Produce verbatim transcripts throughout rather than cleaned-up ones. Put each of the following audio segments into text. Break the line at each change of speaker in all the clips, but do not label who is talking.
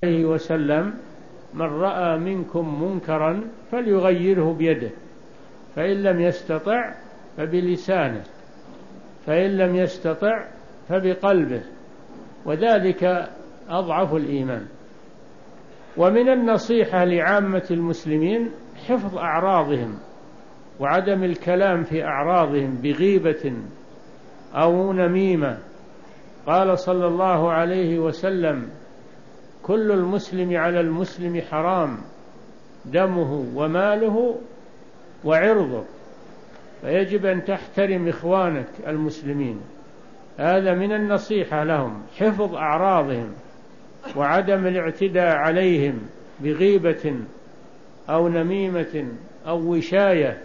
عليه وسلم: من رأى منكم منكرا فليغيره بيده، فإن لم يستطع فبلسانه، فإن لم يستطع فبقلبه، وذلك أضعف الإيمان. ومن النصيحة لعامة المسلمين حفظ أعراضهم وعدم الكلام في أعراضهم بغيبة أو نميمة. قال صلى الله عليه وسلم: كل المسلم على المسلم حرام، دمه وماله وعرضه، فيجب أن تحترم إخوانك المسلمين. هذا من النصيحة لهم، حفظ أعراضهم وعدم الاعتداء عليهم بغيبة أو نميمة أو وشاية،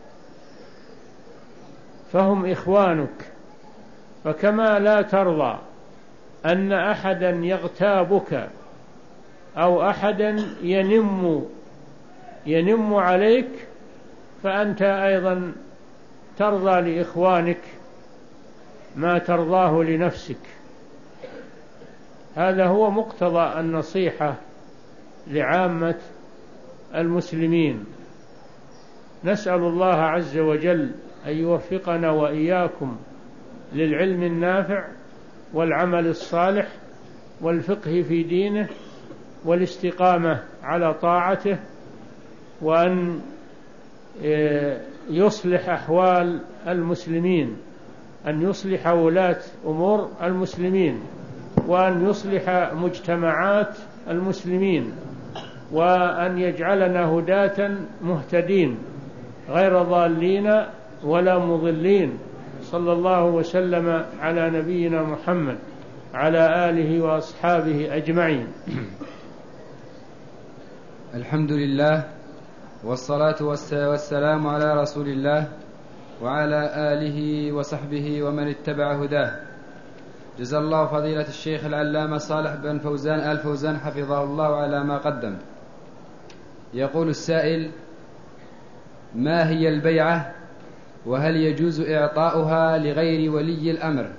فهم إخوانك. فكما لا ترضى أن أحدا يغتابك أو أحدا ينم ينم عليك، فأنت أيضا ترضى لإخوانك ما ترضاه لنفسك. هذا هو مقتضى النصيحة لعامة المسلمين. نسأل الله عز وجل أن يوفقنا وإياكم للعلم النافع والعمل الصالح والفقه في دينه والاستقامة على طاعته، وأن يصلح أحوال المسلمين، أن يصلح ولاة أمور المسلمين، وأن يصلح مجتمعات المسلمين، وأن يجعلنا هداة مهتدين غير ضالين ولا مضلين. صلى الله وسلم على نبينا محمد على آله وأصحابه أجمعين.
الحمد لله والصلاة والسلام على رسول الله وعلى آله وصحبه ومن اتبع هداه. جزا الله فضيلة الشيخ العلامة صالح بن فوزان آل فوزان حفظه الله على ما قدم. يقول السائل: ما هي البيعة، وهل يجوز إعطاؤها لغير ولي الأمر؟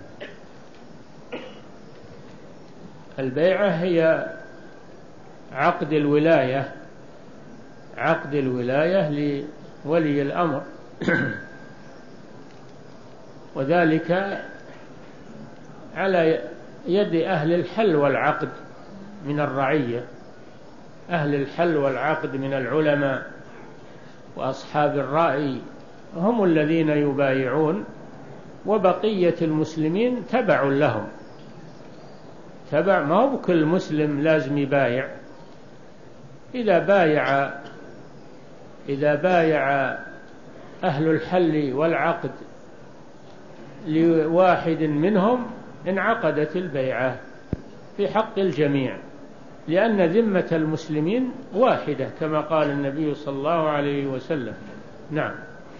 البيعة هي عقد الولاية عقد الولاية لولي الأمر وذلك على يد أهل الحل والعقد من الرعية. أهل الحل والعقد من العلماء وأصحاب الرأي هم الذين يبايعون، وبقية المسلمين تبع لهم، تبع. ما هو كل مسلم لازم يبايع. إذا بايع إذا بايع أهل الحل والعقد لواحد منهم انعقدت البيعة في حق الجميع، لأن ذمة المسلمين واحدة كما قال النبي صلى الله عليه وسلم. نعم.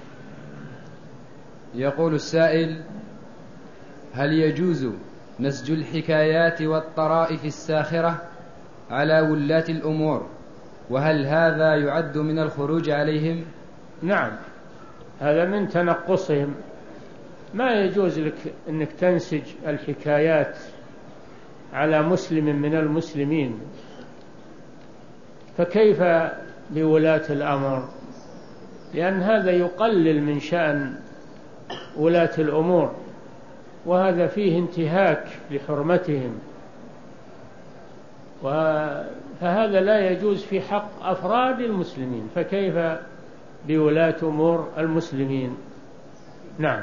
يقول السائل: هل يجوز نسج الحكايات والطرائف الساخرة على ولاة الأمور، وهل هذا يعد من الخروج عليهم؟
نعم، هذا من تنقصهم. ما يجوز لك أنك تنسج الحكايات على مسلم من المسلمين، فكيف بولاة الأمر؟ لأن هذا يقلل من شأن ولاة الأمور، وهذا فيه انتهاك لحرمتهم، فهذا لا يجوز في حق أفراد المسلمين، فكيف بولاة أمور المسلمين؟ نعم.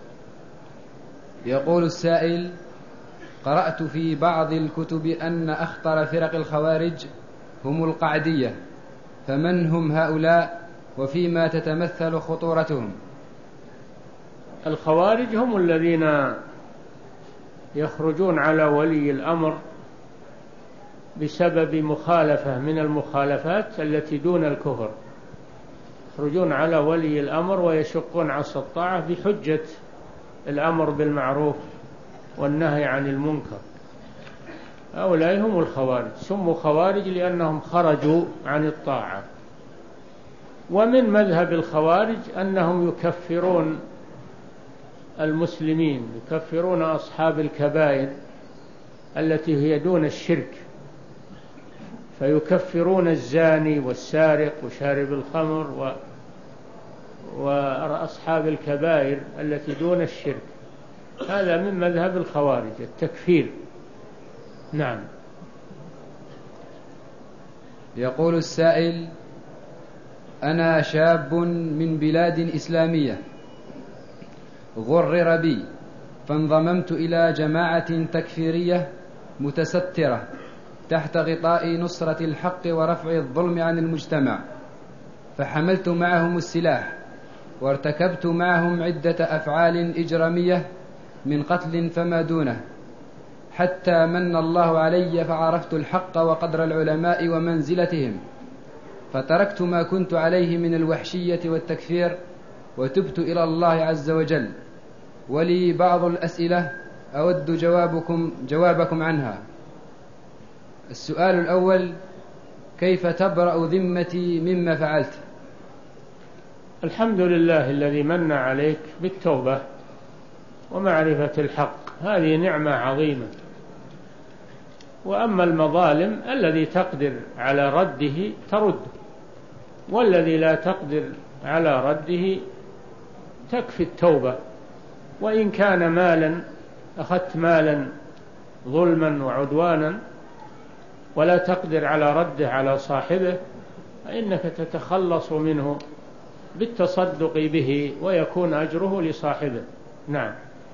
يقول السائل: قرأت في بعض الكتب أن أخطر فرق الخوارج هم القعدية، فمن هم هؤلاء وفيما تتمثل خطورتهم؟
الخوارج هم الذين يخرجون على ولي الأمر بسبب مخالفة من المخالفات التي دون الكفر، يخرجون على ولي الأمر ويشقون عصا الطاعة بحجة الأمر بالمعروف والنهي عن المنكر. هؤلاء هم الخوارج، سموا خوارج لأنهم خرجوا عن الطاعة. ومن مذهب الخوارج أنهم يكفرون المسلمين، يكفرون أصحاب الكبائر التي هي دون الشرك، فيكفرون الزاني والسارق وشارب الخمر و وأصحاب الكبائر التي دون الشرك. هذا من مذهب الخوارج التكفير. نعم.
يقول السائل: أنا شاب من بلاد إسلامية غرر بي، فانضممت إلى جماعة تكفيرية متسترة تحت غطاء نصرة الحق ورفع الظلم عن المجتمع، فحملت معهم السلاح وارتكبت معهم عدة أفعال إجرامية من قتل فما دونه، حتى من الله علي فعرفت الحق وقدر العلماء ومنزلتهم، فتركت ما كنت عليه من الوحشية والتكفير وتبت إلى الله عز وجل. ولي بعض الأسئلة أود جوابكم, جوابكم عنها. السؤال الأول: كيف تبرأ ذمتي مما فعلت؟
الحمد لله الذي من عليك بالتوبة ومعرفة الحق، هذه نعمة عظيمة. وأما المظالم الذي تقدر على رده ترد، والذي لا تقدر على رده تكفي التوبة. وإن كان مالا، أخذت مالا ظلما وعدوانا ولا تقدر على رده على صاحبه، فإنك تتخلص منه بالتصدق به ويكون أجره لصاحبه. نعم.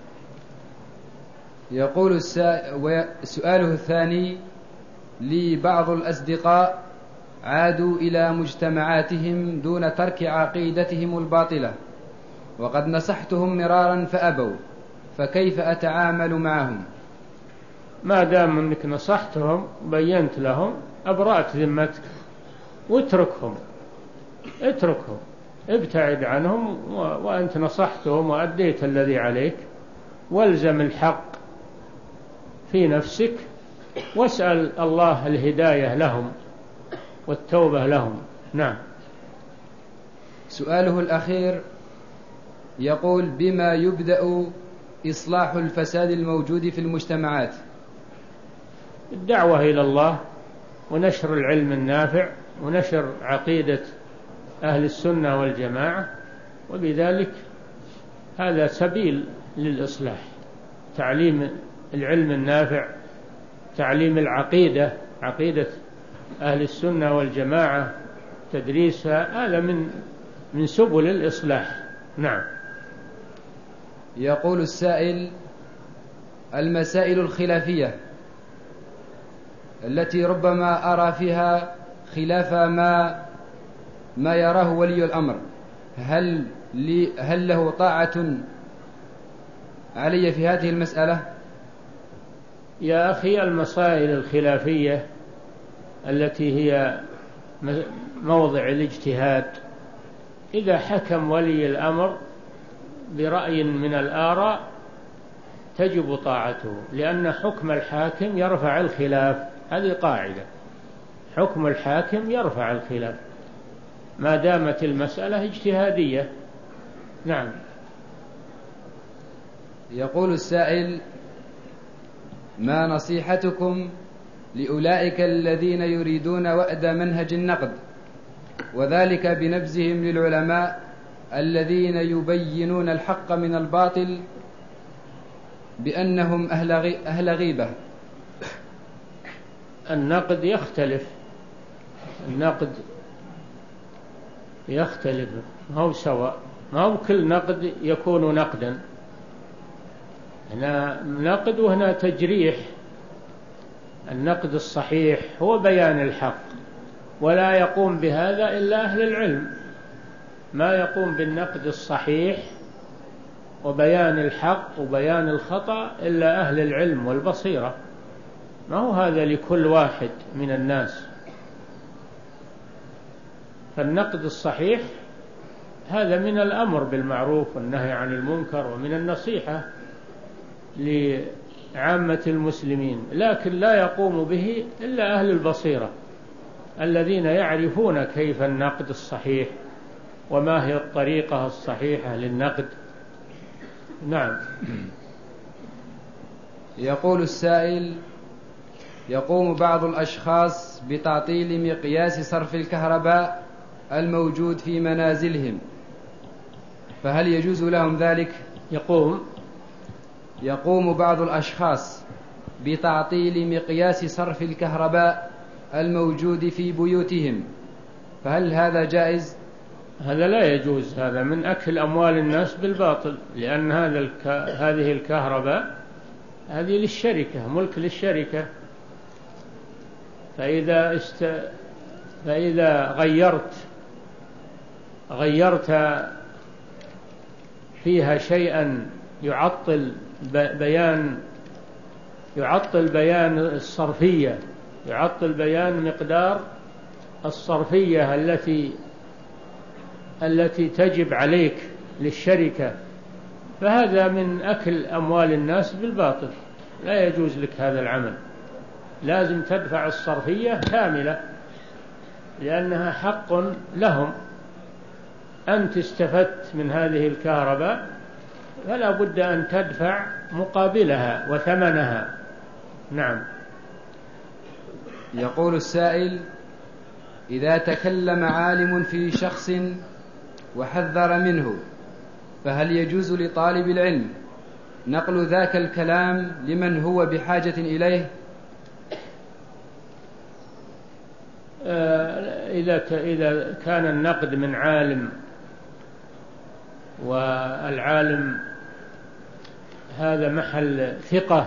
يقول سؤاله الثاني: لي بعض الأصدقاء عادوا إلى مجتمعاتهم دون ترك عقيدتهم الباطلة، وقد نصحتهم مرارا فأبوا، فكيف أتعامل معهم؟
ما دام أنك نصحتهم وبينت لهم أبرأت ذمتك، واتركهم اتركهم ابتعد عنهم، وأنت نصحتهم وأديت الذي عليك، والزم الحق في نفسك، واسأل الله الهداية لهم والتوبة لهم. نعم.
سؤاله الأخير يقول: بما يبدأ إصلاح الفساد الموجود في المجتمعات؟
الدعوة إلى الله، ونشر العلم النافع، ونشر عقيدة أهل السنة والجماعة، وبذلك هذا سبيل للإصلاح. تعليم العلم النافع، تعليم العقيدة، عقيدة أهل السنة والجماعة، تدريسها، هذا من من سبل الإصلاح. نعم.
يقول السائل: المسائل الخلافية التي ربما أرى فيها خلاف ما ما يراه ولي الأمر، هل لي هل له طاعة علي في هذه المسألة؟
يا أخي، المسائل الخلافية التي هي موضع الاجتهاد، إذا حكم ولي الأمر برأي من الآراء تجب طاعته، لأن حكم الحاكم يرفع الخلاف. هذه قاعدة، حكم الحاكم يرفع الخلاف ما دامت المسألة اجتهادية. نعم.
يقول السائل: ما نصيحتكم لأولئك الذين يريدون وأد منهج النقد، وذلك بنبذهم للعلماء الذين يبينون الحق من الباطل بأنهم أهل غيبة؟
النقد يختلف، النقد يختلف، ما هو سواء، ما هو كل نقد يكون نقدا. هنا نقد وهنا تجريح. النقد الصحيح هو بيان الحق، ولا يقوم بهذا إلا أهل العلم. ما يقوم بالنقد الصحيح وبيان الحق وبيان الخطأ إلا أهل العلم والبصيرة، ما هو هذا لكل واحد من الناس. فالنقد الصحيح هذا من الأمر بالمعروف والنهي عن المنكر، ومن النصيحة لعامة المسلمين، لكن لا يقوم به إلا أهل البصيرة الذين يعرفون كيف النقد الصحيح وما هي الطريقة الصحيحة للنقد. نعم.
يقول السائل: يقوم بعض الأشخاص بتعطيل مقياس صرف الكهرباء الموجود في منازلهم، فهل يجوز لهم ذلك؟
يقوم
يقوم بعض الأشخاص بتعطيل مقياس صرف الكهرباء الموجود في بيوتهم، فهل هذا جائز؟
هذا لا يجوز، هذا من أكل أموال الناس بالباطل، لأن هذا الك... هذه الكهرباء هذه للشركة، ملك للشركة، فإذا است... فإذا غيرت غيرت فيها شيئا يعطل بيان يعطل بيان الصرفية، يعطل بيان مقدار الصرفية التي التي تجب عليك للشركة، فهذا من أكل أموال الناس بالباطل، لا يجوز لك هذا العمل، لازم تدفع الصرفية كاملة لأنها حق لهم. أنت استفدت من هذه الكهرباء فلا بد أن تدفع مقابلها وثمنها. نعم.
يقول السائل: إذا تكلم عالم في شخص وحذر منه، فهل يجوز لطالب العلم نقل ذاك الكلام لمن هو بحاجة إليه؟
إذا إذا كان النقد من عالم والعالم هذا محل ثقة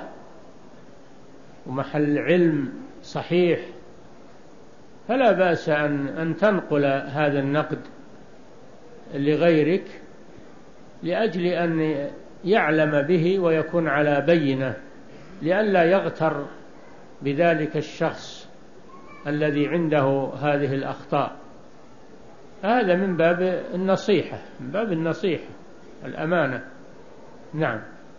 ومحل علم صحيح، فلا بأس أن أن تنقل هذا النقد لغيرك لأجل أن يعلم به ويكون على بينة، لئلا يغتر بذلك الشخص الذي عنده هذه الأخطاء. هذا من باب النصيحة، من باب النصيحة الأمانة. نعم.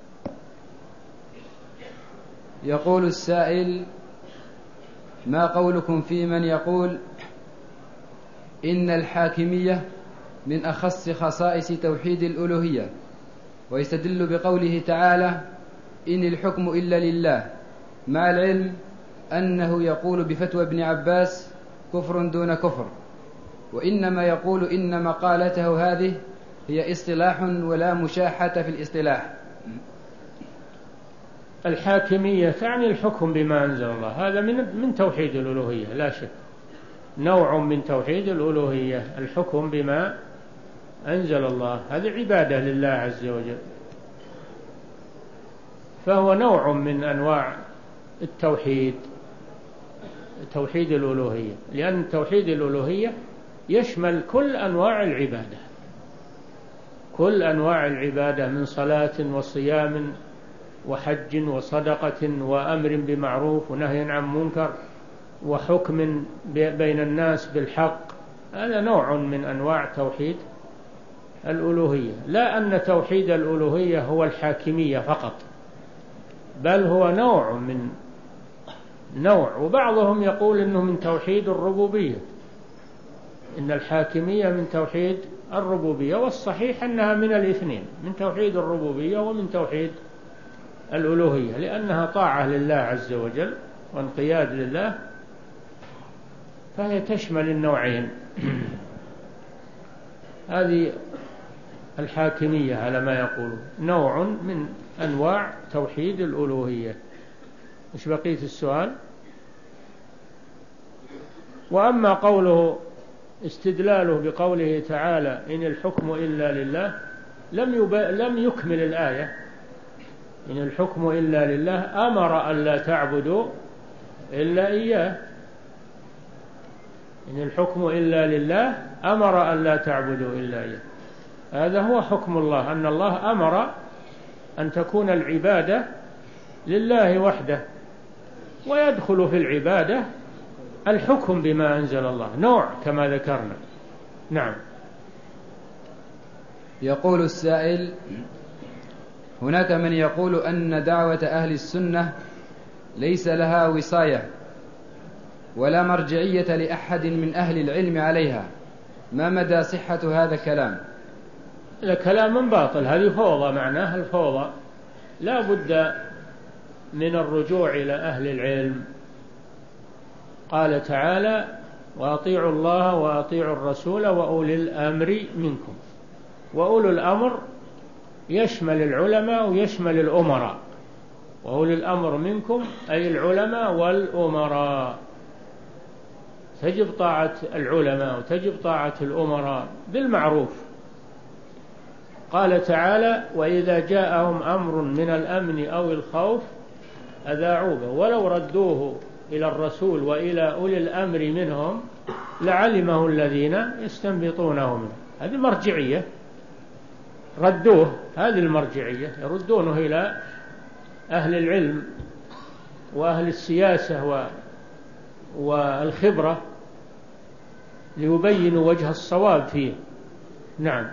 يقول السائل: ما قولكم في من يقول إن الحاكمية من أخص خصائص توحيد الألوهية، ويستدل بقوله تعالى: إن الحكم إلا لله، مع العلم أنه يقول بفتوى ابن عباس كفر دون كفر، وإنما يقول إن مقالته هذه هي اصطلاح ولا مشاحة في الاصطلاح؟
الحاكمية تعني الحكم بما أنزل الله، هذا من من توحيد الألوهية لا شك، نوع من توحيد الألوهية، الحكم بما أنزل الله، هذه عبادة لله عز وجل، فهو نوع من أنواع التوحيد، توحيد الألوهية، لأن توحيد الألوهية يشمل كل أنواع العبادة، كل أنواع العبادة من صلاة وصيام وحج وصدقة وأمر بمعروف ونهي عن منكر وحكم بين الناس بالحق، هذا نوع من أنواع توحيد الألوهية. لا أن توحيد الألوهية هو الحاكمية فقط، بل هو نوع من نوع، وبعضهم يقول إنه من توحيد الربوبية، إن الحاكمية من توحيد الربوبية، والصحيح أنها من الاثنين، من توحيد الربوبية ومن توحيد الألوهية، لأنها طاعة لله عز وجل وانقياد لله، فهي تشمل النوعين. هذه الحاكمية على ما يقولون نوع من أنواع توحيد الألوهية. إيش بقية السؤال؟ وأما قوله استدلاله بقوله تعالى إن الحكم إلا لله، لم, يب... لم يكمل الآية، إن الحكم إلا لله، أمر أن لا تعبدوا إلا إياه، إن الحكم إلا لله أمر أن لا تعبدوا إلا إياه، هذا هو حكم الله، أن الله أمر أن تكون العبادة لله وحده، ويدخل في العبادة الحكم بما أنزل الله، نوع كما ذكرنا. نعم.
يقول السائل: هناك من يقول أن دعوة أهل السنة ليس لها وصاية ولا مرجعية لأحد من أهل العلم عليها، ما مدى صحة هذا الكلام؟
الكلام باطل، هذه فوضى، معناها الفوضى، لا بد من الرجوع إلى أهل العلم قال تعالى: وأطيعوا الله وأطيعوا الرسول وأولي الأمر منكم. وأولو الأمر يشمل العلماء ويشمل الأمراء. وأولي الأمر منكم أي العلماء والأمراء، تجب طاعة العلماء وتجب طاعة الأمراء بالمعروف. قال تعالى: وإذا جاءهم أمر من الأمن أو الخوف أذاعوا به ولو ردوه إلى الرسول وإلى أولي الأمر منهم لعلمه الذين يستنبطونه منه. هذه مرجعية، ردوه، هذه المرجعية، يردونه إلى أهل العلم وأهل السياسة والخبرة ليبينوا وجه الصواب فيه. نعم.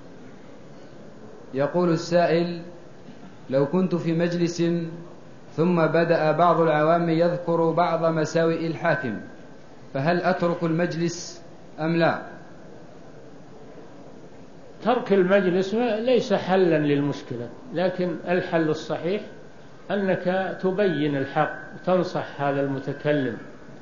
يقول السائل: لو كنت في مجلس ثم بدأ بعض العوام يذكر بعض مساوئ الحاكم فهل أترك المجلس أم لا؟
ترك المجلس ليس حلا للمشكلة، لكن الحل الصحيح أنك تبين الحق وتنصح هذا المتكلم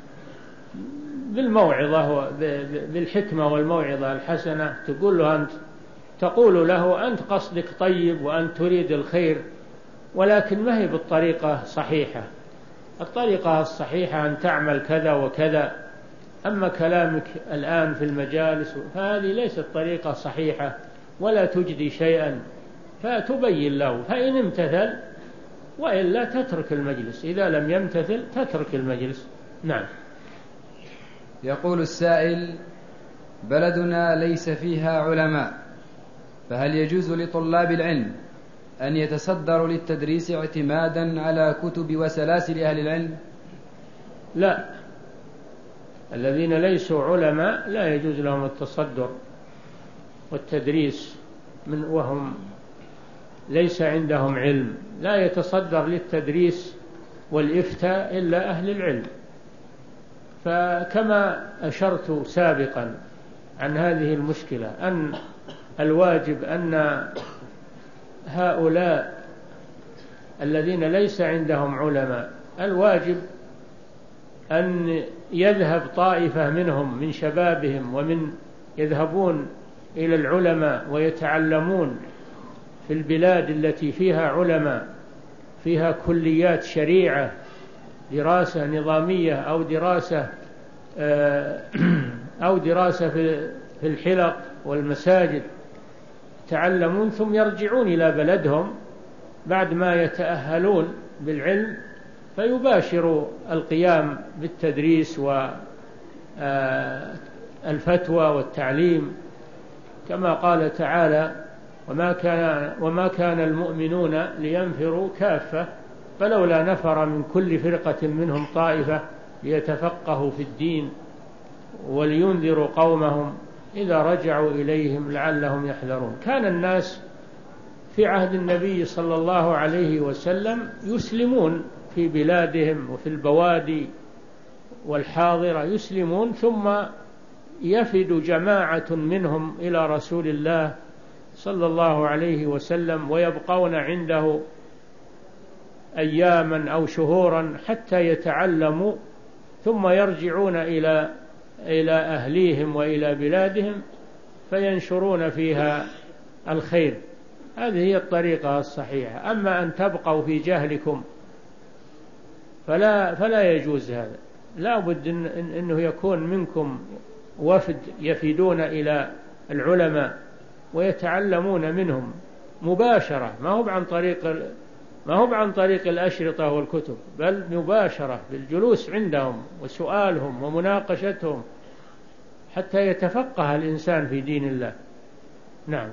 بالموعظة بالحكمة والموعظة الحسنة. تقول له أنت تقول له أنت قصدك طيب وأنت تريد الخير، ولكن ما هي بالطريقة صحيحة. الطريقة الصحيحة أن تعمل كذا وكذا، أما كلامك الآن في المجالس فهذه ليست طريقة صحيحة ولا تجدي شيئا، فتبين له، فإن امتثل وإلا تترك المجلس، إذا لم يمتثل تترك المجلس. نعم.
يقول السائل: بلدنا ليس فيها علماء، فهل يجوز لطلاب العلم أن يتصدروا للتدريس اعتمادا على كتب وسلاسل أهل العلم؟
لا، الذين ليسوا علماء لا يجوز لهم التصدر والتدريس من وهم ليس عندهم علم. لا يتصدر للتدريس والإفتاء إلا أهل العلم. فكما أشرت سابقا عن هذه المشكلة، أن الواجب أن هؤلاء الذين ليس عندهم علماء الواجب أن يذهب طائفة منهم من شبابهم ومن يذهبون إلى العلماء ويتعلمون في البلاد التي فيها علماء، فيها كليات شريعة، دراسة نظامية أو دراسة أو دراسة في الحلق والمساجد، يتعلمون ثم يرجعون إلى بلدهم بعد ما يتأهلون بالعلم فيباشروا القيام بالتدريس والفتوى والتعليم، كما قال تعالى: وما كان, وما كان المؤمنون لينفروا كافة فلولا نفر من كل فرقة منهم طائفة ليتفقهوا في الدين ولينذروا قومهم إذا رجعوا إليهم لعلهم يحذرون. كان الناس في عهد النبي صلى الله عليه وسلم يسلمون في بلادهم وفي البوادي والحاضرة، يسلمون ثم يفد جماعة منهم إلى رسول الله صلى الله عليه وسلم ويبقون عنده أياما أو شهورا حتى يتعلموا، ثم يرجعون إلى إلى أهليهم وإلى بلادهم فينشرون فيها الخير. هذه هي الطريقة الصحيحة. أما أن تبقوا في جهلكم فلا فلا يجوز هذا. لا بد إن إنه يكون منكم وفد يفيدون إلى العلماء ويتعلمون منهم مباشرة، ما هو عن طريق ما هو عن طريق الأشرطة والكتب، بل مباشرة بالجلوس عندهم وسؤالهم ومناقشتهم حتى يتفقه الإنسان في دين الله. نعم.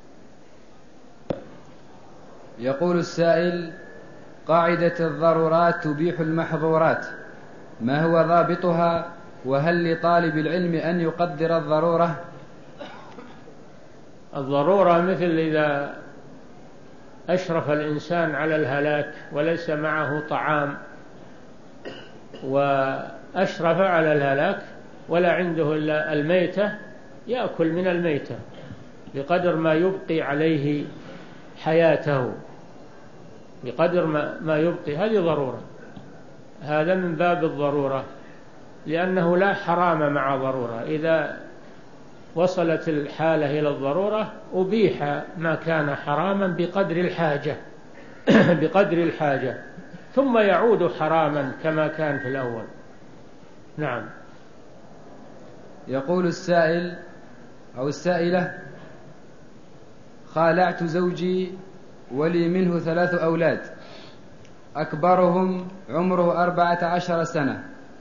يقول السائل: قاعدة الضرورات تبيح المحظورات، ما هو ضابطها؟ وهل لطالب العلم أن يقدر الضرورة؟
الضرورة مثل إذا أشرف الإنسان على الهلاك وليس معه طعام وأشرف على الهلاك ولا عنده إلا الميتة، يأكل من الميتة بقدر ما يبقي عليه حياته، بقدر ما يبقي. هذه ضرورة، هذا من باب الضرورة. لأنه لا حرام مع ضرورة. إذا وصلت الحالة إلى الضرورة أبيح ما كان حراما بقدر الحاجة بقدر الحاجة ثم يعود حراما كما كان في الأول. نعم.
يقول السائل أو السائلة: خالعت زوجي ولي منه ثلاث أولاد، أكبرهم عمره أربعة عشر سنة،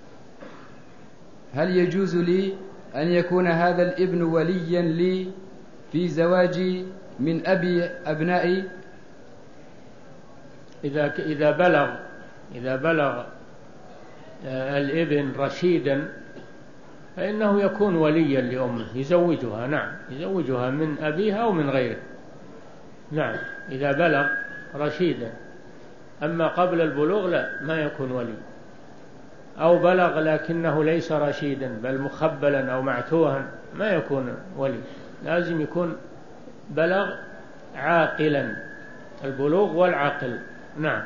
هل يجوز لي أن يكون هذا الابن وليا لي في زواجي من أبي أبنائي؟
إذا إذا بلغ إذا بلغ الابن رشيدا فإنه يكون وليا لأمه، يزوجها. نعم، يزوجها من أبيها أو من غيره. نعم، إذا بلغ رشيدا. أما قبل البلوغ لا، ما يكون ولي. أو بلغ لكنه ليس رشيدا بل مخبلا أو معتوها، ما يكون ولي. لازم يكون بلغ عاقلا، البلوغ والعقل. نعم.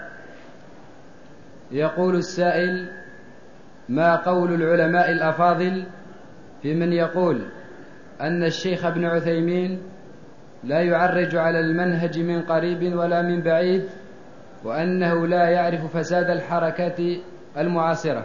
يقول السائل: ما قول العلماء الأفاضل في من يقول أن الشيخ ابن عثيمين لا يعرج على المنهج من قريب ولا من بعيد، وأنه لا يعرف فساد الحركات المعاصرة؟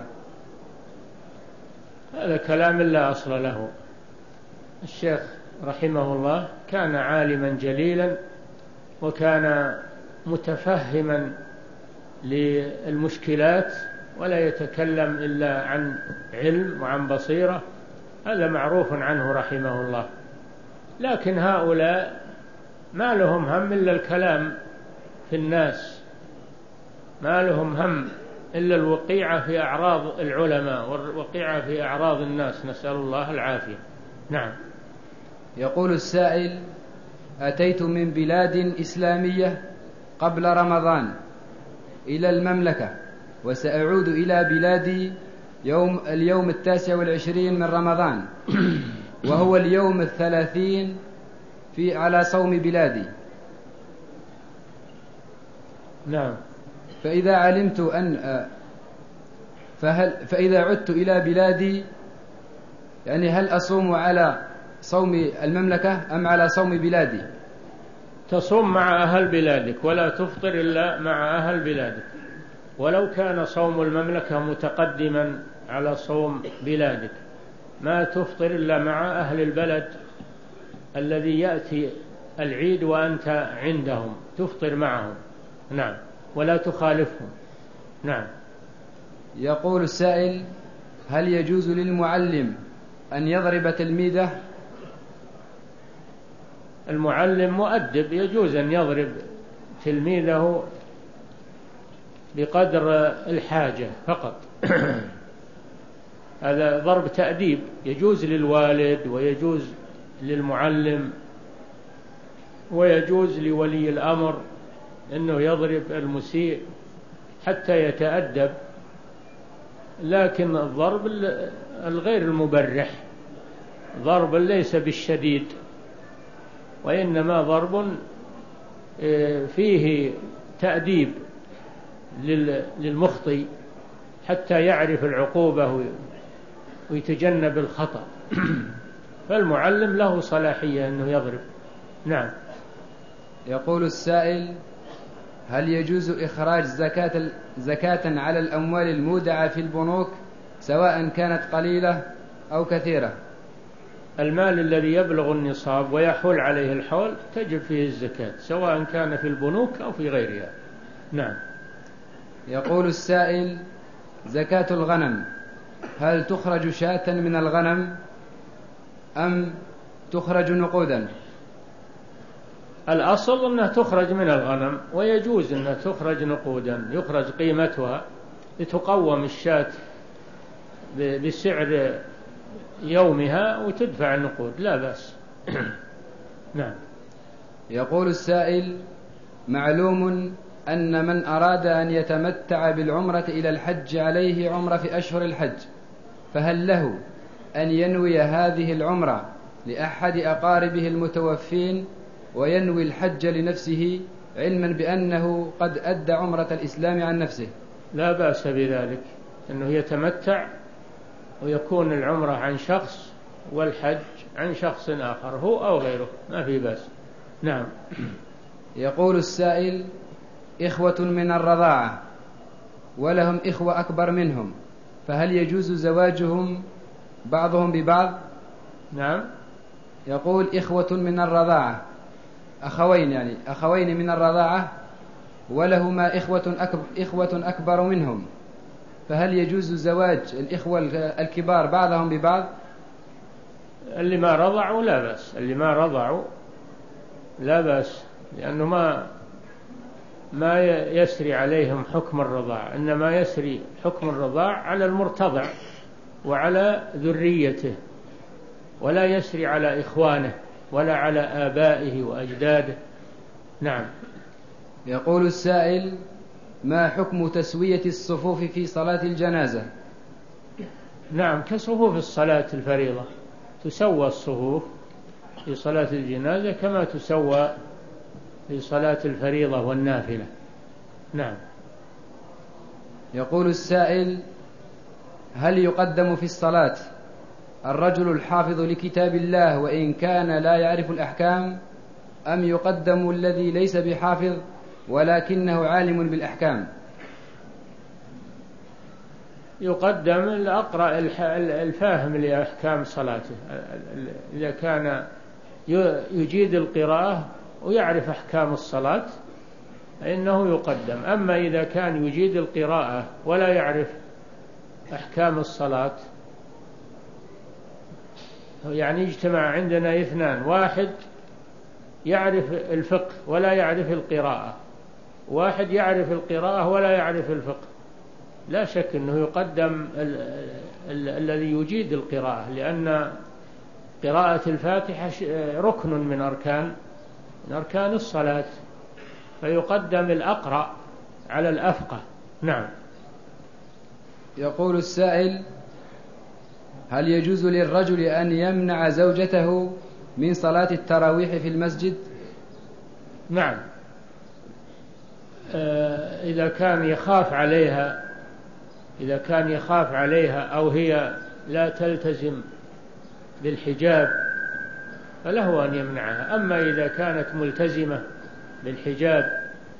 هذا كلام لا أصل له. الشيخ رحمه الله كان عالما جليلا، وكان متفهما للمشكلات، ولا يتكلم إلا عن علم وعن بصيرة. هذا معروف عنه رحمه الله. لكن هؤلاء ما لهم هم إلا الكلام في الناس، ما لهم هم إلا الوقيعة في أعراض العلماء والوقيعة في أعراض الناس، نسأل الله العافية. نعم.
يقول السائل: أتيت من بلاد إسلامية قبل رمضان إلى المملكة، وسأعود إلى بلادي يوم اليوم التاسع والعشرين من رمضان، وهو اليوم الثلاثين في على صوم بلادي.
نعم.
فإذا علمت أن فهل فإذا عدت إلى بلادي يعني هل أصوم على صوم المملكة أم على صوم بلادي؟
تصوم مع أهل بلادك، ولا تفطر إلا مع أهل بلادك، ولو كان صوم المملكة متقدما على صوم بلادك. ما تفطر إلا مع أهل البلد الذي يأتي العيد وأنت عندهم، تفطر معهم. نعم، ولا تخالفهم. نعم.
يقول السائل: هل يجوز للمعلم أن يضرب تلميذه؟
المعلم مؤدب، يجوز أن يضرب تلميذه بقدر الحاجة فقط. هذا ضرب تأديب، يجوز للوالد ويجوز للمعلم ويجوز لولي الأمر أنه يضرب المسيء حتى يتأدب. لكن الضرب الغير المبرح، ضرب ليس بالشديد، وإنما ضرب فيه تأديب للمخطئ حتى يعرف العقوبة ويتجنب الخطأ. فالمعلم له صلاحية أنه يضرب. نعم.
يقول السائل: هل يجوز إخراج زكاة زكاة على الأموال المودعة في البنوك سواء كانت قليلة أو كثيرة؟
المال الذي يبلغ النصاب ويحول عليه الحول تجب فيه الزكاة، سواء كان في البنوك أو في غيرها. نعم.
يقول السائل: زكاة الغنم هل تخرج شاة من الغنم أم تخرج نقودا؟
الأصل أنها تخرج من الغنم، ويجوز أنها تخرج نقودا، يخرج قيمتها لتقوم الشاة بسعر يومها وتدفع النقود، لا بأس. نعم.
يقول السائل: معلوم أن من أراد أن يتمتع بالعمرة إلى الحج عليه عمرة في أشهر الحج، فهل له أن ينوي هذه العمرة لأحد أقاربه المتوفين وينوي الحج لنفسه علما بأنه قد أدى عمرة الإسلام عن نفسه؟
لا بأس بذلك، أنه يتمتع ويكون العمرة عن شخص والحج عن شخص آخر هو أو غيره، ما في بأس. نعم.
يقول السائل: إخوة من الرضاعة ولهم إخوة أكبر منهم، فهل يجوز زواجهم بعضهم ببعض؟
نعم.
يقول: إخوة من الرضاعة، أخوين يعني أخوين من الرضاعة ولهما إخوة أكبر, إخوة أكبر منهم، فهل يجوز زواج الإخوة الكبار بعضهم ببعض؟
اللي ما رضعوا لا بأس، اللي ما رضعوا لا بأس، لأنه ما ما يسري عليهم حكم الرضاع، إنما يسري حكم الرضاع على المرتضع وعلى ذريته، ولا يسري على إخوانه ولا على آبائه وأجداده. نعم.
يقول السائل: ما حكم تسوية الصفوف في صلاة الجنازة؟
نعم، كصفوف الصلاة الفريضة تسوى الصفوف في صلاة الجنازة كما تسوى في صلاة الفريضة والنافلة. نعم.
يقول السائل: هل يقدم في الصلاة الرجل الحافظ لكتاب الله وإن كان لا يعرف الأحكام، أم يقدم الذي ليس بحافظ ولكنه عالم بالأحكام؟
يقدم الأقرأ الفاهم لأحكام صلاته، إذا كان يجيد القراءة ويعرف أحكام الصلاة فإنه يقدم. أما إذا كان يجيد القراءة ولا يعرف أحكام الصلاة، يعني اجتمع عندنا اثنان، واحد يعرف الفقه ولا يعرف القراءة، واحد يعرف القراءة ولا يعرف الفقه، لا شك أنه يقدم ال ال الذي يجيد القراءة، لأن قراءة الفاتحة ركن من أركان من أركان الصلاة، فيقدم الأقرأ على الأفقه. نعم.
يقول السائل: هل يجوز للرجل أن يمنع زوجته من صلاة التراويح في المسجد؟
نعم. إذا كان يخاف عليها إذا كان يخاف عليها أو هي لا تلتزم بالحجاب فله أن يمنعها. أما إذا كانت ملتزمة بالحجاب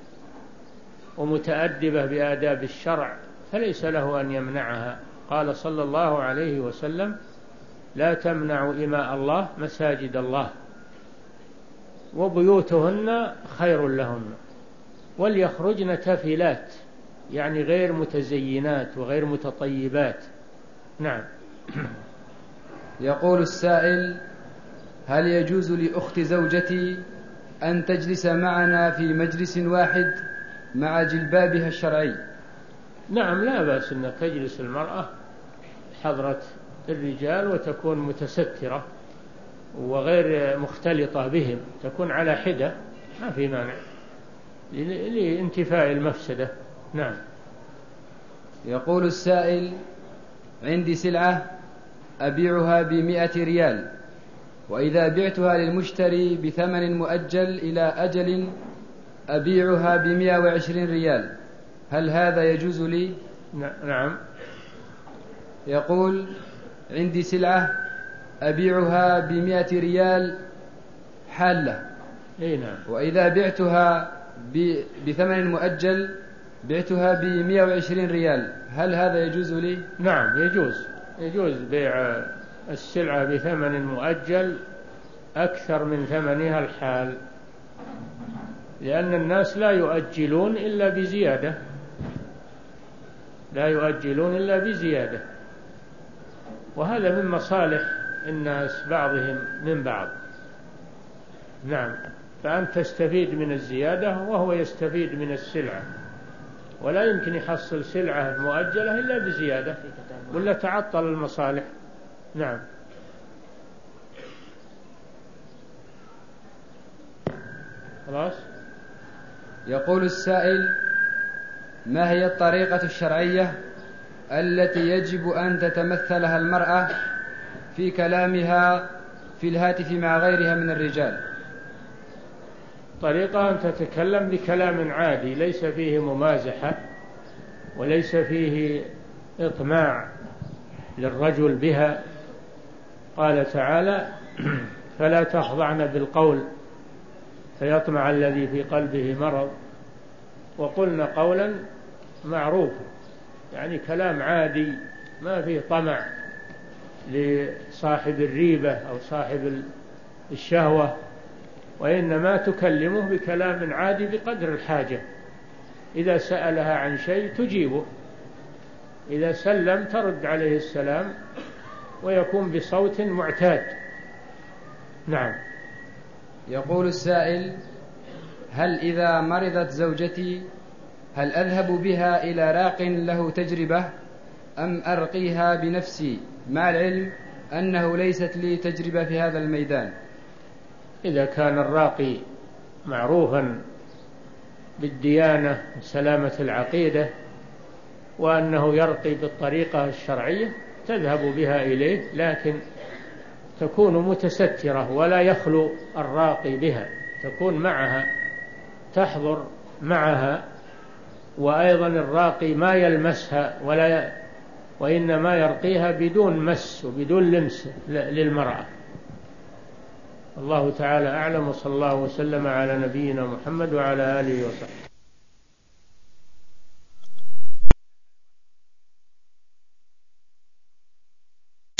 ومتأدبة بآداب الشرع فليس له أن يمنعها. قال صلى الله عليه وسلم: لا تمنعوا إماء الله مساجد الله، وبيوتهن خير لهن، وليخرجن تفلات، يعني غير متزينات وغير متطيبات. نعم.
يقول السائل: هل يجوز لأخت زوجتي أن تجلس معنا في مجلس واحد مع جلبابها الشرعي؟
نعم، لا بأس أن تجلس المرأة حضرة الرجال وتكون متسترة وغير مختلطة بهم، تكون على حدة، ما في مانع لانتفاء المفسدة. نعم.
يقول السائل: عندي سلعة أبيعها بمئة ريال، وإذا بعتها للمشتري بثمن مؤجل إلى أجل أبيعها بمئة وعشرين ريال، هل هذا يجوز لي؟
نعم.
يقول: عندي سلعة أبيعها بمئة ريال حالة،
إيه نعم.
وإذا بعتها بثمن مؤجل بعتها بمئة وعشرين ريال، هل هذا يجوز لي؟
نعم، يجوز يجوز بيع السلعة بثمن مؤجل أكثر من ثمنها الحال، لأن الناس لا يؤجلون إلا بزيادة لا يؤجلون إلا بزيادة وهذا من مصالح الناس بعضهم من بعض. نعم. فأنت تستفيد من الزيادة وهو يستفيد من السلعة، ولا يمكن يحصل سلعة مؤجلة إلا بزيادة ولا تعطل المصالح. نعم. خلاص.
يقول السائل: ما هي الطريقة الشرعية التي يجب أن تتمثلها المرأة في كلامها في الهاتف مع غيرها من الرجال؟
طريقة أن تتكلم بكلام عادي ليس فيه ممازحة وليس فيه إطماع للرجل بها. قال تعالى: فلا تخضعن بالقول فيطمع الذي في قلبه مرض وقلنا قولا معروفا، يعني كلام عادي ما فيه طمع لصاحب الريبة أو صاحب الشهوة، وإنما تكلمه بكلام عادي بقدر الحاجة. إذا سألها عن شيء تجيبه، إذا سلم ترد عليه السلام، ويكون بصوت معتاد. نعم.
يقول السائل: هل إذا مرضت زوجتي هل أذهب بها إلى راق له تجربة أم أرقيها بنفسي، مع العلم أنه ليست لي تجربة في هذا الميدان؟
إذا كان الراقي معروفا بالديانة وسلامة العقيدة وأنه يرقي بالطريقة الشرعية تذهب بها إليه، لكن تكون متسترة ولا يخلو الراقي بها، تكون معها، تحضر معها، وأيضا الراقي ما يلمسها ولا ي... وإنما يرقيها بدون مس وبدون لمس للمرأة. الله تعالى أعلم، وصلى الله وسلم على نبينا محمد وعلى آله وصحبه.